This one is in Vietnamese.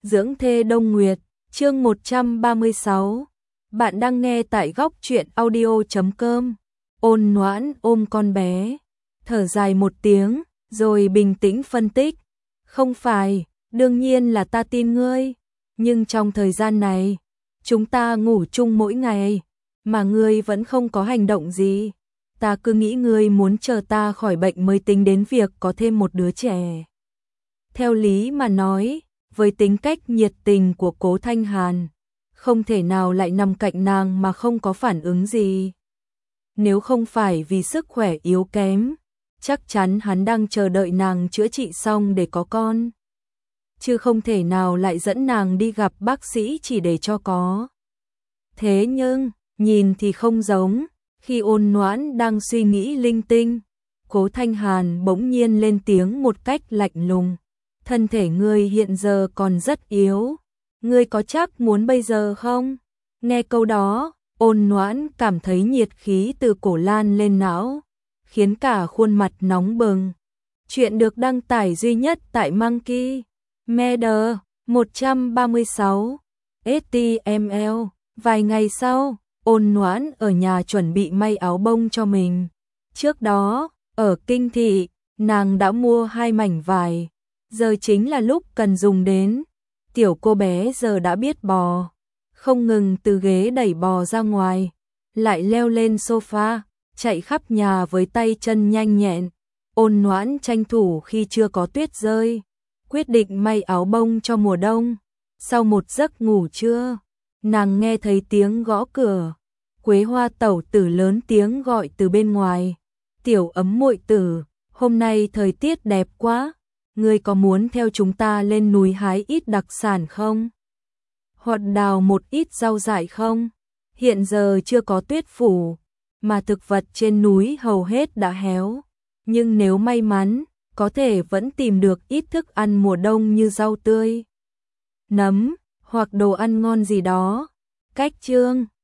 Dưỡng thê Đông Nguyệt, chương 136. Bạn đang nghe tại góc truyện audio.com. Ôn Noãn ôm con bé, thở dài một tiếng, rồi bình tĩnh phân tích. Không phải, đương nhiên là ta tin ngươi, nhưng trong thời gian này, chúng ta ngủ chung mỗi ngày, mà ngươi vẫn không có hành động gì. Ta cứ nghĩ ngươi muốn chờ ta khỏi bệnh mới tính đến việc có thêm một đứa trẻ. Theo lý mà nói, với tính cách nhiệt tình của Cố Thanh Hàn, không thể nào lại nằm cạnh nàng mà không có phản ứng gì. Nếu không phải vì sức khỏe yếu kém, chắc chắn hắn đang chờ đợi nàng chữa trị xong để có con. Chứ không thể nào lại dẫn nàng đi gặp bác sĩ chỉ để cho có. Thế nhưng, nhìn thì không giống, khi Ôn Noãn đang suy nghĩ linh tinh, Cố Thanh Hàn bỗng nhiên lên tiếng một cách lạnh lùng. Thân thể ngươi hiện giờ còn rất yếu, ngươi có chắc muốn bây giờ không? Nghe câu đó, Ôn Noãn cảm thấy nhiệt khí từ cổ lan lên não, khiến cả khuôn mặt nóng bừng. Chuyện được đăng tải duy nhất tại Monkey Media 136 HTML. Vài ngày sau, Ôn Noãn ở nhà chuẩn bị may áo bông cho mình. Trước đó, ở Kinh Thị, nàng đã mua 2 mảnh vải. Giờ chính là lúc cần dùng đến. Tiểu cô bé giờ đã biết bò, không ngừng từ ghế đẩy bò ra ngoài, lại leo lên sofa, chạy khắp nhà với tay chân nhanh nhẹn. Ôn Noãn tranh thủ khi chưa có tuyết rơi, quyết định may áo bông cho mùa đông. Sau một giấc ngủ trưa, nàng nghe thấy tiếng gõ cửa. Quế Hoa tẩu tử lớn tiếng gọi từ bên ngoài. Tiểu Ấm muội tử, hôm nay thời tiết đẹp quá. Ngươi có muốn theo chúng ta lên núi hái ít đặc sản không? Hoặc đào một ít rau dại không? Hiện giờ chưa có tuyết phủ, mà thực vật trên núi hầu hết đã héo. Nhưng nếu may mắn, có thể vẫn tìm được ít thức ăn mùa đông như rau tươi, nấm, hoặc đồ ăn ngon gì đó. Cách chương